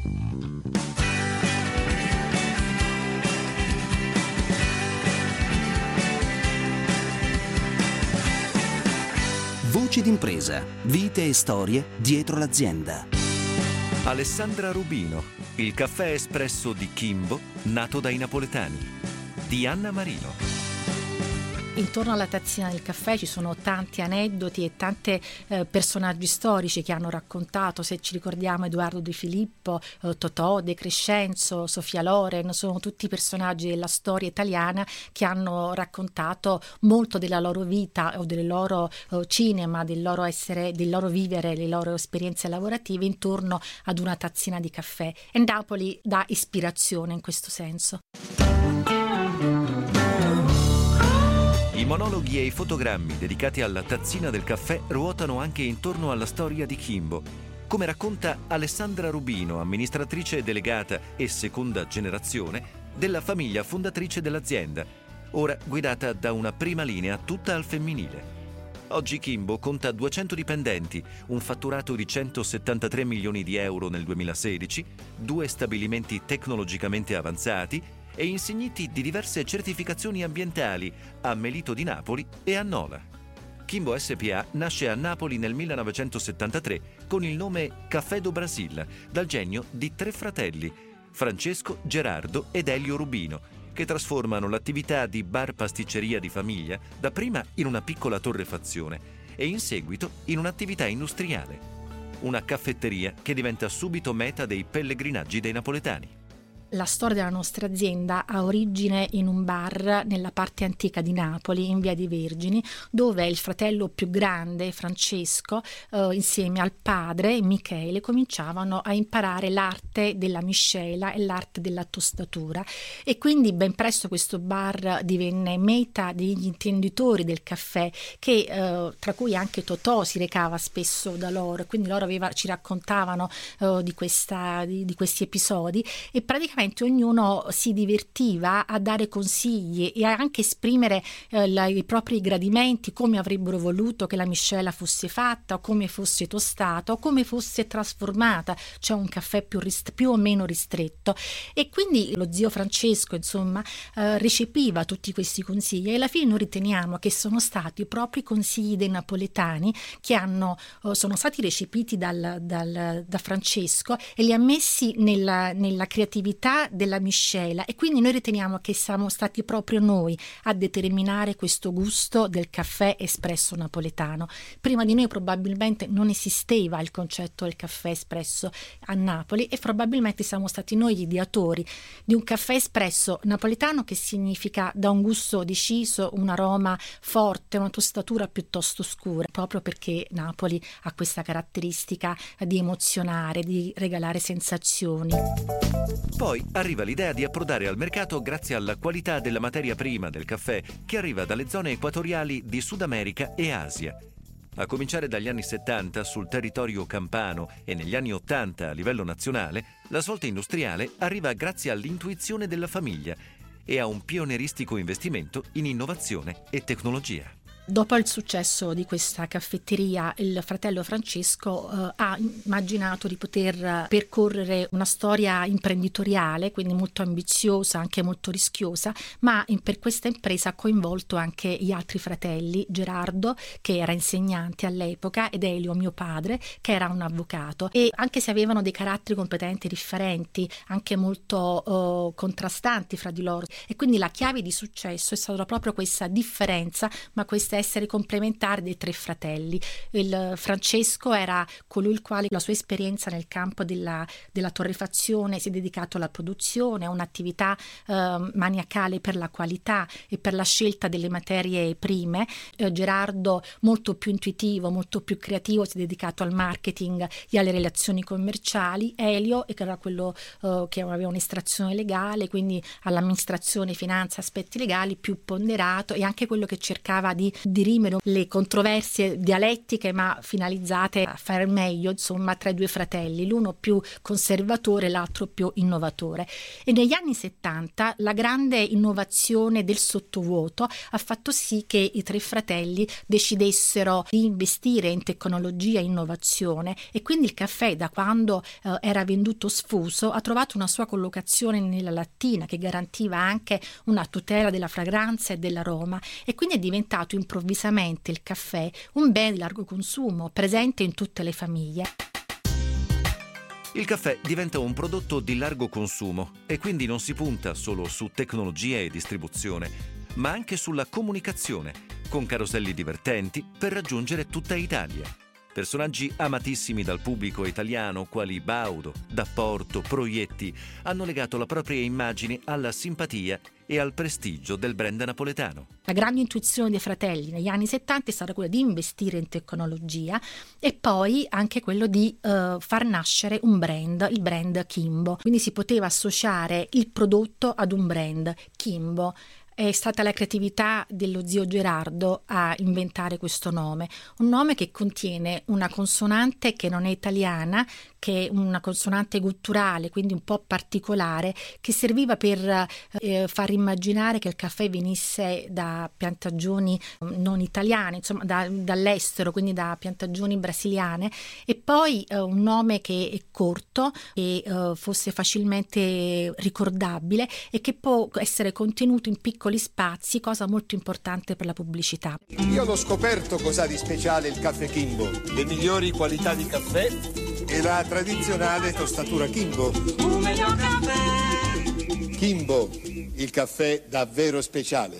Voci d'impresa, vite e storie dietro l'azienda. Alessandra Rubino, il caffè espresso di Kimbo, nato dai napoletani, di Anna Marino. Intorno alla tazzina del caffè ci sono tanti aneddoti e tanti personaggi storici che hanno raccontato. Se ci ricordiamo Edoardo De Filippo, Totò, De Crescenzo, Sofia Loren, sono tutti personaggi della storia italiana che hanno raccontato molto della loro vita o del loro cinema, del loro essere, del loro vivere, le loro esperienze lavorative intorno ad una tazzina di caffè. E Napoli dà ispirazione in questo senso. I monologhi e i fotogrammi dedicati alla tazzina del caffè ruotano anche intorno alla storia di Kimbo, come racconta Alessandra Rubino, amministratrice delegata e seconda generazione della famiglia fondatrice dell'azienda, ora guidata da una prima linea tutta al femminile. Oggi Kimbo conta 200 dipendenti, un fatturato di 173 milioni di euro nel 2016, 2 stabilimenti tecnologicamente avanzati e insigniti di diverse certificazioni ambientali a Melito di Napoli e a Nola. Kimbo SpA nasce a Napoli nel 1973 con il nome Café do Brasil, dal genio di 3 fratelli, Francesco, Gerardo ed Elio Rubino, che trasformano l'attività di bar pasticceria di famiglia dapprima in una piccola torrefazione e in seguito in un'attività industriale. Una caffetteria che diventa subito meta dei pellegrinaggi dei napoletani. La storia della nostra azienda ha origine in un bar nella parte antica di Napoli, in Via dei Vergini, dove il fratello più grande, Francesco, insieme al padre, Michele, cominciavano a imparare l'arte della miscela e l'arte della tostatura. E quindi ben presto questo bar divenne meta degli intenditori del caffè, che tra cui anche Totò si recava spesso da loro. Quindi loro ci raccontavano di questi episodi e praticamente ognuno si divertiva a dare consigli e a anche esprimere i propri gradimenti, come avrebbero voluto che la miscela fosse fatta, o come fosse tostata, o come fosse trasformata, cioè un caffè più o meno ristretto. E quindi lo zio Francesco, insomma, recepiva tutti questi consigli e alla fine noi riteniamo che sono stati proprio i consigli dei napoletani che sono stati recepiti da Francesco e li ha messi nella creatività della miscela, e quindi noi riteniamo che siamo stati proprio noi a determinare questo gusto del caffè espresso napoletano. Prima di noi probabilmente non esisteva il concetto del caffè espresso a Napoli e probabilmente siamo stati noi gli ideatori di un caffè espresso napoletano, che significa da un gusto deciso, un aroma forte, una tostatura piuttosto scura, proprio perché Napoli ha questa caratteristica di emozionare, di regalare sensazioni. Poi arriva l'idea di approdare al mercato grazie alla qualità della materia prima del caffè che arriva dalle zone equatoriali di Sud America e Asia. A cominciare dagli anni 70 sul territorio campano e negli anni 80 a livello nazionale, la svolta industriale arriva grazie all'intuizione della famiglia e a un pionieristico investimento in innovazione e tecnologia. Dopo il successo di questa caffetteria, il fratello Francesco ha immaginato di poter percorrere una storia imprenditoriale, quindi molto ambiziosa, anche molto rischiosa, ma per questa impresa ha coinvolto anche gli altri fratelli, Gerardo, che era insegnante all'epoca, ed Elio, mio padre, che era un avvocato. E anche se avevano dei caratteri completamente differenti, anche molto contrastanti fra di loro, e quindi la chiave di successo è stata proprio questa differenza, ma questa essere complementare dei 3 fratelli. Il Francesco era colui il quale la sua esperienza nel campo della torrefazione si è dedicato alla produzione, a un'attività maniacale per la qualità e per la scelta delle materie prime. Gerardo, molto più intuitivo, molto più creativo, si è dedicato al marketing e alle relazioni commerciali. Elio, che era quello che aveva un'estrazione legale, quindi all'amministrazione, finanza, aspetti legali, più ponderato, e anche quello che cercava di dirimere le controversie dialettiche, ma finalizzate a fare meglio, insomma, tra i due fratelli, l'uno più conservatore, l'altro più innovatore. E negli anni 70 la grande innovazione del sottovuoto ha fatto sì che i tre fratelli decidessero di investire in tecnologia e innovazione, e quindi il caffè, da quando era venduto sfuso, ha trovato una sua collocazione nella lattina che garantiva anche una tutela della fragranza e dell'aroma, e quindi è diventato improvvisamente il caffè un bene di largo consumo presente in tutte le famiglie. Il caffè diventa un prodotto di largo consumo e quindi non si punta solo su tecnologia e distribuzione, ma anche sulla comunicazione, con caroselli divertenti per raggiungere tutta Italia. Personaggi amatissimi dal pubblico italiano quali Baudo, D'Apporto, Proietti hanno legato la propria immagine alla simpatia e al prestigio del brand napoletano. La grande intuizione dei fratelli negli anni 70 è stata quella di investire in tecnologia e poi anche quello di far nascere un brand, il brand Kimbo. Quindi si poteva associare il prodotto ad un brand, Kimbo. È stata la creatività dello zio Gerardo a inventare questo nome, un nome che contiene una consonante che non è italiana, che è una consonante gutturale, quindi un po' particolare, che serviva per far immaginare che il caffè venisse da piantagioni non italiane, insomma dall'estero, quindi da piantagioni brasiliane, e poi un nome che è corto, che fosse facilmente ricordabile e che può essere contenuto in piccoli spazi, cosa molto importante per la pubblicità. Io l'ho scoperto cos'ha di speciale il caffè Kimbo. Le migliori qualità di caffè E la tradizionale tostatura Kimbo. Un miglior caffè. Kimbo, il caffè davvero speciale.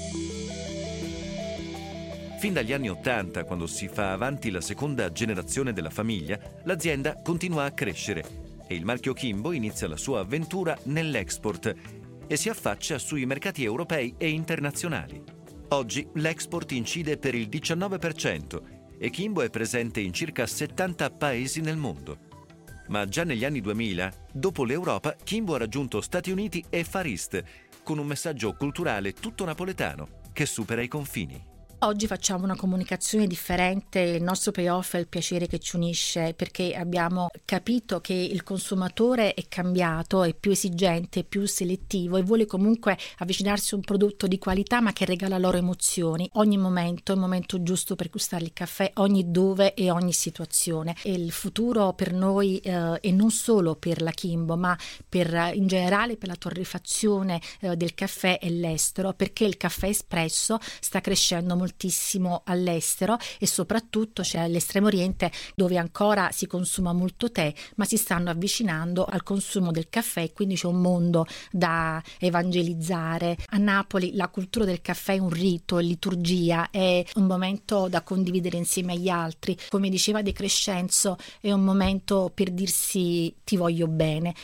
Fin dagli anni '80, quando si fa avanti la seconda generazione della famiglia, l'azienda continua a crescere e il marchio Kimbo inizia la sua avventura nell'export e si affaccia sui mercati europei e internazionali. Oggi l'export incide per il 19% e Kimbo è presente in circa 70 paesi nel mondo. Ma già negli anni 2000, dopo l'Europa, Kimbo ha raggiunto Stati Uniti e Far East, con un messaggio culturale tutto napoletano che supera i confini. Oggi facciamo una comunicazione differente, il nostro payoff è il piacere che ci unisce, perché abbiamo capito che il consumatore è cambiato, è più esigente, più selettivo e vuole comunque avvicinarsi a un prodotto di qualità ma che regala loro emozioni. Ogni momento è il momento giusto per gustare il caffè, ogni dove e ogni situazione. E il futuro per noi e non solo per la Kimbo ma in generale per la torrefazione del caffè è l'estero, perché il caffè espresso sta crescendo moltissimo all'estero e soprattutto c'è l'Estremo Oriente, dove ancora si consuma molto tè, ma si stanno avvicinando al consumo del caffè, quindi c'è un mondo da evangelizzare. A Napoli la cultura del caffè è un rito, è liturgia, è un momento da condividere insieme agli altri. Come diceva De Crescenzo, è un momento per dirsi ti voglio bene.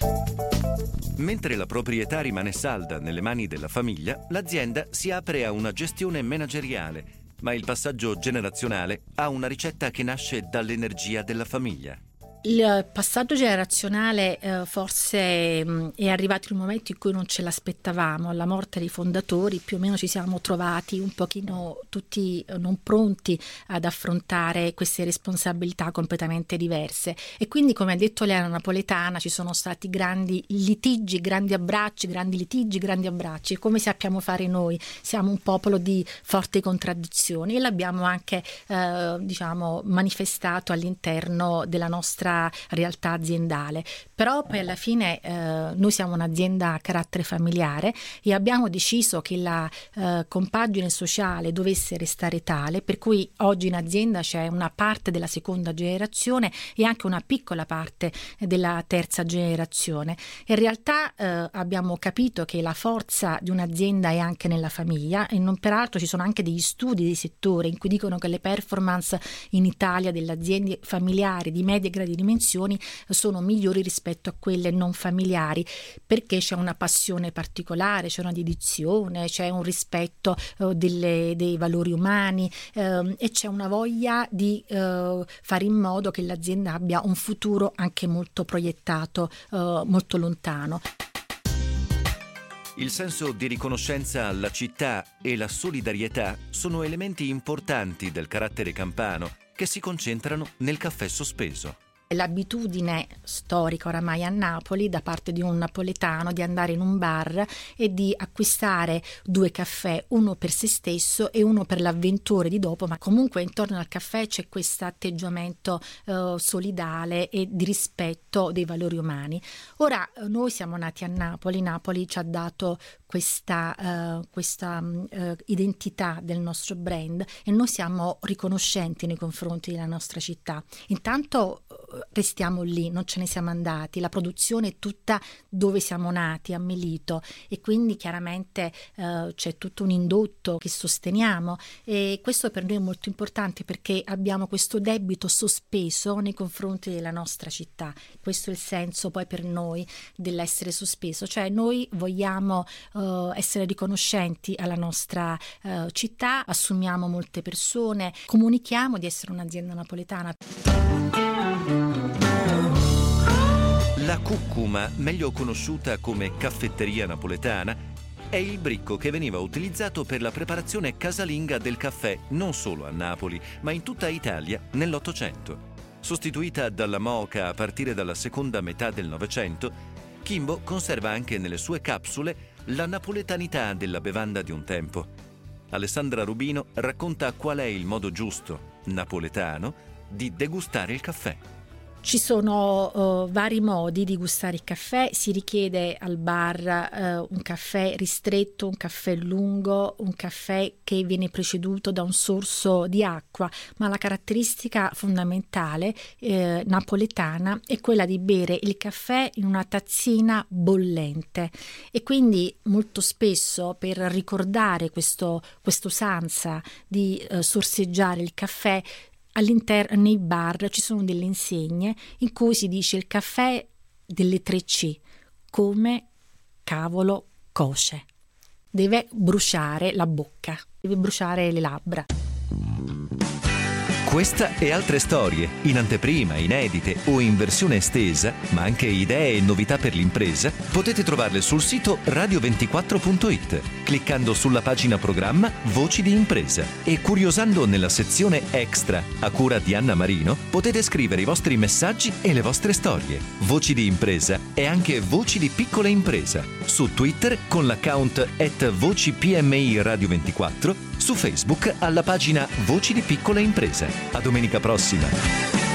Mentre la proprietà rimane salda nelle mani della famiglia, l'azienda si apre a una gestione manageriale, ma il passaggio generazionale ha una ricetta che nasce dall'energia della famiglia. Il passaggio generazionale forse è arrivato il momento in cui non ce l'aspettavamo. Alla morte dei fondatori più o meno ci siamo trovati un pochino tutti non pronti ad affrontare queste responsabilità completamente diverse, e quindi, come ha detto Leana Napoletana, ci sono stati grandi litigi, grandi abbracci, grandi litigi, grandi abbracci, come sappiamo fare noi. Siamo un popolo di forti contraddizioni e l'abbiamo anche manifestato all'interno della nostra realtà aziendale. Però poi alla fine noi siamo un'azienda a carattere familiare e abbiamo deciso che la compagine sociale dovesse restare tale, per cui oggi in azienda c'è una parte della seconda generazione e anche una piccola parte della terza generazione. In realtà abbiamo capito che la forza di un'azienda è anche nella famiglia, e non peraltro ci sono anche degli studi di settore in cui dicono che le performance in Italia delle aziende familiari di medie e grandi dimensioni sono migliori rispetto a quelle non familiari, perché c'è una passione particolare, c'è una dedizione, c'è un rispetto dei valori umani e c'è una voglia di fare in modo che l'azienda abbia un futuro anche molto proiettato, molto lontano. Il senso di riconoscenza alla città e la solidarietà sono elementi importanti del carattere campano che si concentrano nel caffè sospeso. L'abitudine storica oramai a Napoli da parte di un napoletano di andare in un bar e di acquistare 2 caffè, uno per se stesso e uno per l'avventore di dopo, ma comunque intorno al caffè c'è questo atteggiamento solidale e di rispetto dei valori umani. Ora noi siamo nati a Napoli ci ha dato questa identità del nostro brand e noi siamo riconoscenti nei confronti della nostra città. Intanto restiamo lì, non ce ne siamo andati, la produzione è tutta dove siamo nati, a Melito, e quindi chiaramente c'è tutto un indotto che sosteniamo e questo per noi è molto importante perché abbiamo questo debito sospeso nei confronti della nostra città. Questo è il senso poi per noi dell'essere sospeso, cioè noi vogliamo essere riconoscenti alla nostra città, assumiamo molte persone, comunichiamo di essere un'azienda napoletana. La cuccuma, meglio conosciuta come caffetteria napoletana, è il bricco che veniva utilizzato per la preparazione casalinga del caffè non solo a Napoli, ma in tutta Italia nell'Ottocento. Sostituita dalla moka a partire dalla seconda metà del Novecento, Kimbo conserva anche nelle sue capsule la napoletanità della bevanda di un tempo. Alessandra Rubino racconta qual è il modo giusto, napoletano, di degustare il caffè. Ci sono vari modi di gustare il caffè, si richiede al bar un caffè ristretto, un caffè lungo, un caffè che viene preceduto da un sorso di acqua, ma la caratteristica fondamentale napoletana è quella di bere il caffè in una tazzina bollente e quindi molto spesso per ricordare questa usanza di sorseggiare il caffè all'interno nei bar ci sono delle insegne in cui si dice il caffè delle 3C, come cavolo coce. Deve bruciare la bocca, deve bruciare le labbra. Questa e altre storie, in anteprima, inedite o in versione estesa, ma anche idee e novità per l'impresa, potete trovarle sul sito radio24.it, cliccando sulla pagina programma Voci di Impresa e curiosando nella sezione Extra, a cura di Anna Marino, potete scrivere i vostri messaggi e le vostre storie. Voci di Impresa e anche Voci di Piccola Impresa, su Twitter con l'account @vocipmi radio24, su Facebook alla pagina Voci di Piccola Impresa. A domenica prossima!